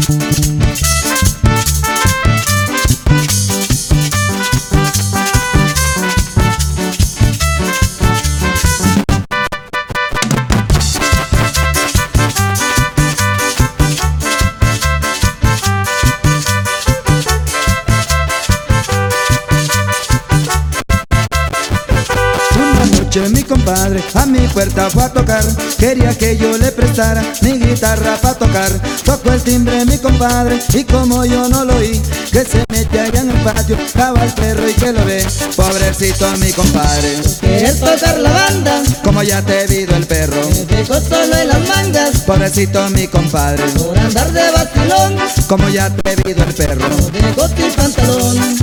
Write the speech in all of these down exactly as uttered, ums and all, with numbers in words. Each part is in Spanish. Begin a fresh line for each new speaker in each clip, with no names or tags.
Mi compadre a mi puerta fue a tocar, quería que yo le prestara mi guitarra pa' tocar. Tocó el timbre mi compadre y como yo no lo oí, que se mete allá en el patio, estaba el perro y que lo ve. Pobrecito mi compadre,
quieres tocar la banda,
como ya te he visto el perro,
me dejó solo en las mangas.
Pobrecito mi compadre,
por andar de vacilón,
como ya te he visto el perro,
me dejó sin pantalón.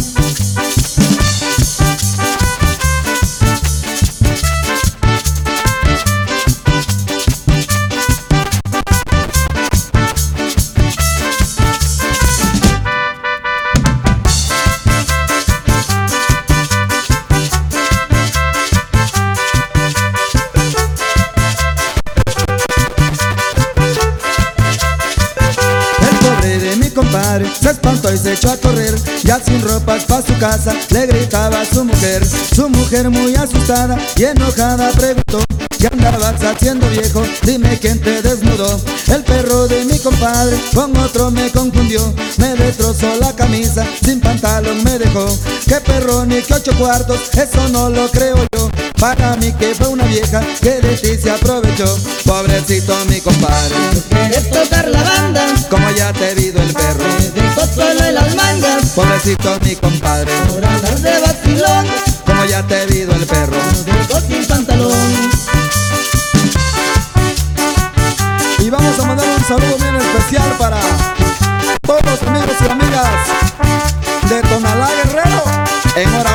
compadre se espantó y se echó a correr, ya sin ropas pa' su casa le gritaba a su mujer. Su mujer muy asustada y enojada preguntó: ¿qué andabas haciendo, viejo? Dime quién te desnudó. El perro de mi compadre con otro me confundió, me destrozó la camisa, sin pantalón me dejó. ¿Qué perro ni qué ocho cuartos? Eso no lo creo yo. Para mí que fue una vieja que de ti se aprovechó. Pobrecito mi compadre,
¿quieres tocar la banda?
Como ya te he visto el perro,
me dejó solo en las mangas.
Pobrecito mi compadre,
por andar de vacilón.
Como ya te he visto el perro,
me dejó sin pantalón.
Y vamos a mandar un saludo bien especial para todos los amigos y amigas de Tonalá Guerrero en hora